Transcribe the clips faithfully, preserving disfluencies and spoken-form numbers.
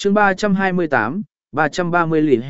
chương ba trăm hai mươi tám, ba trăm ba mươi lìn.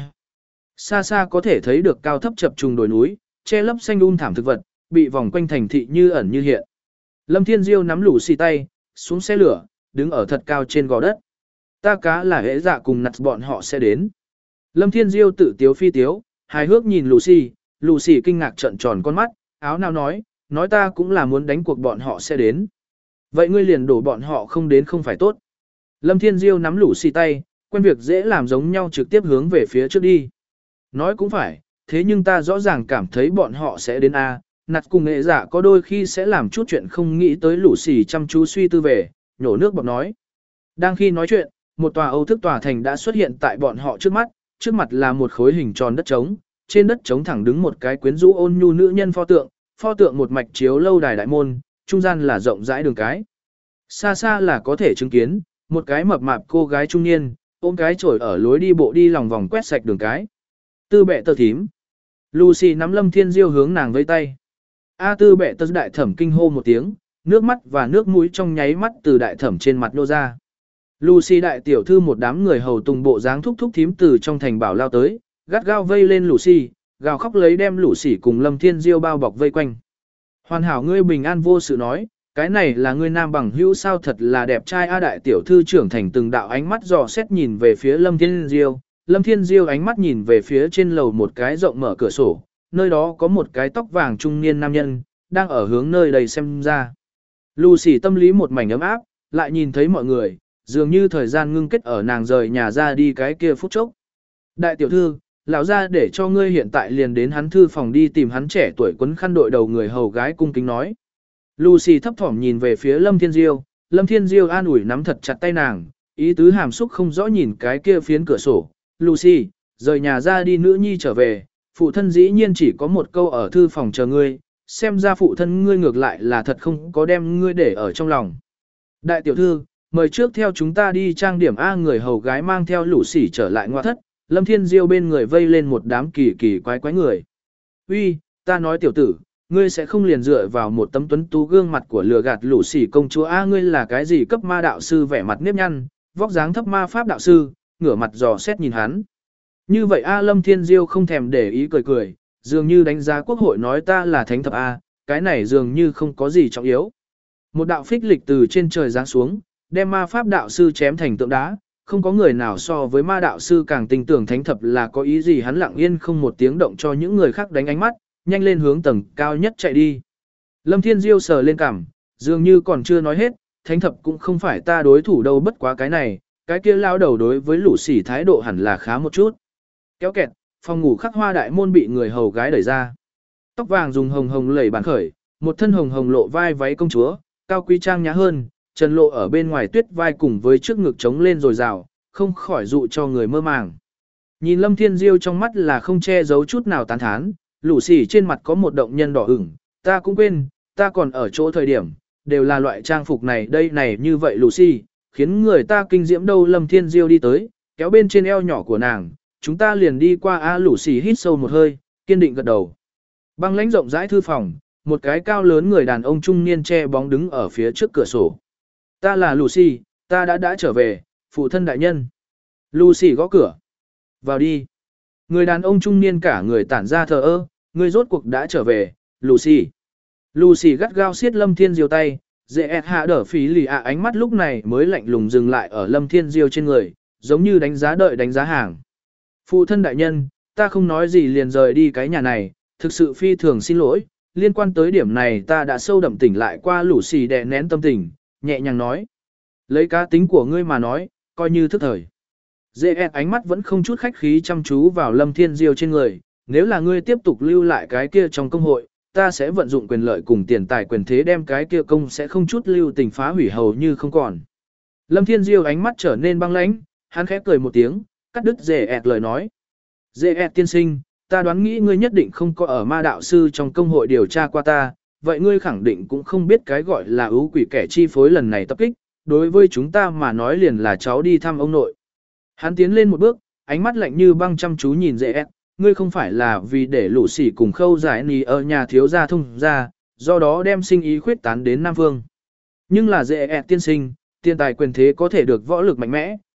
Xa xa có thể thấy được cao thấp chập trùng đồi núi, che lấp xanh um thảm thực vật, bị vòng quanh thành thị như ẩn như hiện. Lâm Thiên Diêu nắm lũ xì tay, xuống xe lửa, đứng ở thật cao trên gò đất. Ta cá là hễ dạ cùng nặt bọn họ sẽ đến. Lâm Thiên Diêu tự tiếu phi tiếu, hài hước nhìn Lucy, Lucy kinh ngạc trợn tròn con mắt, áo nào nói, nói ta cũng là muốn đánh cuộc bọn họ sẽ đến. Vậy ngươi liền đổ bọn họ không đến không phải tốt. Lâm Thiên Diêu nắm Lucy tay, quen việc dễ làm giống nhau trực tiếp hướng về phía trước đi. Nói cũng phải, thế nhưng ta rõ ràng cảm thấy bọn họ sẽ đến A, nặt cùng nghệ giả có đôi khi sẽ làm chút chuyện không nghĩ tới Lucy chăm chú suy tư về, nhổ nước bọt nói. Đang khi nói chuyện, một tòa Âu thức tòa thành đã xuất hiện tại bọn họ trước mắt, trước mặt là một khối hình tròn đất trống, trên đất trống thẳng đứng một cái quyến rũ ôn nhu nữ nhân pho tượng, pho tượng một mạch chiếu lâu đài đại môn, trung gian là rộng rãi đường cái. Xa xa là có thể chứng kiến, một cái mập mạp cô gái trung niên, ôm cái chổi ở lối đi bộ đi lòng vòng quét sạch đường cái. Tư bệ tơ thím. Lucy nắm Lâm Thiên Diêu hướng nàng vây tay. A tư bệ tơ đại thẩm kinh hô một tiếng, nước mắt và nước mũi trong nháy mắt từ đại thẩm trên mặt nô ra. Lucy đại tiểu thư một đám người hầu tùng bộ dáng thúc thúc thím từ trong thành bảo lao tới, gắt gao vây lên Lucy, gào khóc lấy đem Lucy cùng Lâm Thiên Diêu bao bọc vây quanh. Hoàn hảo ngươi bình an vô sự nói, cái này là ngươi nam bằng hữu sao thật là đẹp trai a đại tiểu thư trưởng thành từng đạo ánh mắt dò xét nhìn về phía Lâm Thiên Diêu, Lâm Thiên Diêu ánh mắt nhìn về phía trên lầu một cái rộng mở cửa sổ, nơi đó có một cái tóc vàng trung niên nam nhân, đang ở hướng nơi đây xem ra. Lucy tâm lý một mảnh ấm áp, lại nhìn thấy mọi người, dường như thời gian ngưng kết ở nàng rời nhà ra đi cái kia phút chốc. Đại tiểu thư, lão ra để cho ngươi hiện tại liền đến hắn thư phòng đi tìm hắn trẻ tuổi quấn khăn đội đầu người hầu gái cung kính nói. Lucy thấp thỏm nhìn về phía Lâm Thiên Diêu, Lâm Thiên Diêu an ủi nắm thật chặt tay nàng, ý tứ hàm xúc không rõ nhìn cái kia phiến cửa sổ. Lucy, rời nhà ra đi nữ nhi trở về, phụ thân dĩ nhiên chỉ có một câu ở thư phòng chờ ngươi, xem ra phụ thân ngươi ngược lại là thật không có đem ngươi để ở trong lòng. Đại tiểu thư, mời trước theo chúng ta đi trang điểm A người hầu gái mang theo Lucy trở lại ngoại thất, Lâm Thiên Diêu bên người vây lên một đám kỳ kỳ quái quái người. Uy, ta nói tiểu tử, ngươi sẽ không liền dựa vào một tấm tuấn tú gương mặt của lừa gạt Lucy công chúa A ngươi là cái gì cấp ma đạo sư vẻ mặt nếp nhăn, vóc dáng thấp ma pháp đạo sư, ngửa mặt dò xét nhìn hắn. Như vậy A Lâm Thiên Diêu không thèm để ý cười cười, dường như đánh giá quốc hội nói ta là thánh thập A, cái này dường như không có gì trọng yếu. Một đạo phích lịch từ trên trời giáng xuống, đem ma pháp đạo sư chém thành tượng đá, không có người nào so với ma đạo sư càng tin tưởng thánh thập là có ý gì hắn lặng yên không một tiếng động cho những người khác đánh ánh mắt, nhanh lên hướng tầng cao nhất chạy đi. Lâm Thiên Diêu sờ lên cằm, dường như còn chưa nói hết, thánh thập cũng không phải ta đối thủ đâu bất quá cái này, cái kia lao đầu đối với Lucy thái độ hẳn là khá một chút. Kéo kẹt, phòng ngủ khắc hoa đại môn bị người hầu gái đẩy ra. Tóc vàng dùng hồng hồng lẩy bàn khởi, một thân hồng hồng lộ vai váy công chúa, cao quý trang nhã hơn, trần lộ ở bên ngoài tuyết vai cùng với trước ngực trống lên rồi rào, không khỏi dụ cho người mơ màng. Nhìn Lâm Thiên Diêu trong mắt là không che giấu chút nào tán thán, Lucy trên mặt có một động nhân đỏ ửng, ta cũng quên, ta còn ở chỗ thời điểm, đều là loại trang phục này đây này như vậy Lucy, khiến người ta kinh diễm đâu. Lâm Thiên Diêu đi tới, kéo bên trên eo nhỏ của nàng, chúng ta liền đi qua A Lucy hít sâu một hơi, kiên định gật đầu. Băng lãnh rộng rãi thư phòng, một cái cao lớn người đàn ông trung niên che bóng đứng ở phía trước cửa sổ. Ta là Lucy, ta đã đã trở về, phụ thân đại nhân. Lucy gõ cửa. Vào đi. Người đàn ông trung niên cả người tản ra thờ ơ, người rốt cuộc đã trở về, Lucy. Lucy gắt gao siết Lâm Thiên Diêu tay, dễ hạ đỡ phí lì ạ ánh mắt lúc này mới lạnh lùng dừng lại ở Lâm Thiên Diêu trên người, giống như đánh giá đợi đánh giá hàng. Phụ thân đại nhân, ta không nói gì liền rời đi cái nhà này, thực sự phi thường xin lỗi, liên quan tới điểm này ta đã sâu đậm tỉnh lại qua Lucy đè nén tâm tình, nhẹ nhàng nói. Lấy cá tính của ngươi mà nói, coi như thức thời. Dễ ánh mắt vẫn không chút khách khí chăm chú vào Lâm Thiên Diêu trên người, nếu là ngươi tiếp tục lưu lại cái kia trong công hội, ta sẽ vận dụng quyền lợi cùng tiền tài quyền thế đem cái kia công sẽ không chút lưu tình phá hủy hầu như không còn. Lâm Thiên Diêu ánh mắt trở nên băng lãnh, hắn khẽ cười một tiếng, cắt đứt Dễ ẹt lời nói. Dễ ẹt tiên sinh, ta đoán nghĩ ngươi nhất định không có ở ma đạo sư trong công hội điều tra qua ta, vậy ngươi khẳng định cũng không biết cái gọi là ưu quỷ kẻ chi phối lần này tập kích, đối với chúng ta mà nói liền là cháu đi thăm ông nội. Hắn tiến lên một bước, ánh mắt lạnh như băng chăm chú nhìn Dễ ẹt, ngươi không phải là vì để lũ sỉ cùng khâu giải nì ở nhà thiếu gia thông ra, do đó đem sinh ý khuyết tán đến Nam Phương. Nhưng là Dễ ẹt tiên sinh, tiền tài quyền thế có thể được võ lực mạnh mẽ,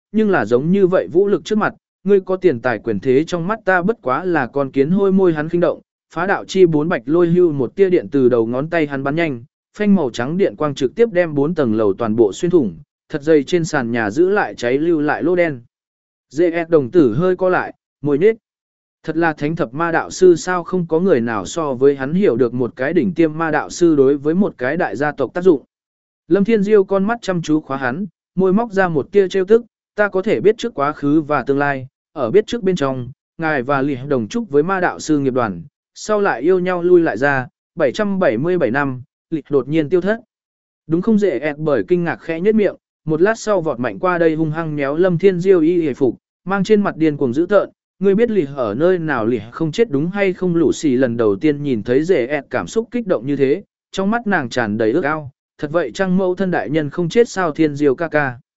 nhưng là giống như vậy vũ lực trước mặt, ngươi có tiền tài quyền thế trong mắt ta bất quá là con kiến hôi môi hắn khinh động, phá đạo chi bốn bạch lôi hưu một tia điện từ đầu ngón tay hắn bắn nhanh, phanh màu trắng điện quang trực tiếp đem bốn tầng lầu toàn bộ xuyên thủng, thật dày trên sàn nhà giữ lại cháy lưu lại lỗ đen. dê ét đồng tử hơi co lại, môi nhếch. Thật là thánh thập ma đạo sư sao không có người nào so với hắn hiểu được một cái đỉnh tiêm ma đạo sư đối với một cái đại gia tộc tác dụng. Lâm Thiên Diêu con mắt chăm chú khóa hắn, môi móc ra một tia trêu tức, ta có thể biết trước quá khứ và tương lai, ở biết trước bên trong, ngài và Lý đồng chúc với ma đạo sư nghiệp đoàn, sau lại yêu nhau lui lại ra, bảy trăm bảy mươi bảy năm, Lý đột nhiên tiêu thất. Đúng không dễ ẹt bởi kinh ngạc khẽ nhếch miệng, một lát sau vọt mạnh qua đây hung hăng méo Lâm Thiên Diêu y hề phục, mang trên mặt điên cuồng dữ tợn, ngươi biết Lý ở nơi nào Lý không chết đúng hay không lũ xì lần đầu tiên nhìn thấy dễ ẹt cảm xúc kích động như thế, trong mắt nàng tràn đầy ước ao, thật vậy chăng mẫu thân đại nhân không chết sao Thiên Diêu ca ca.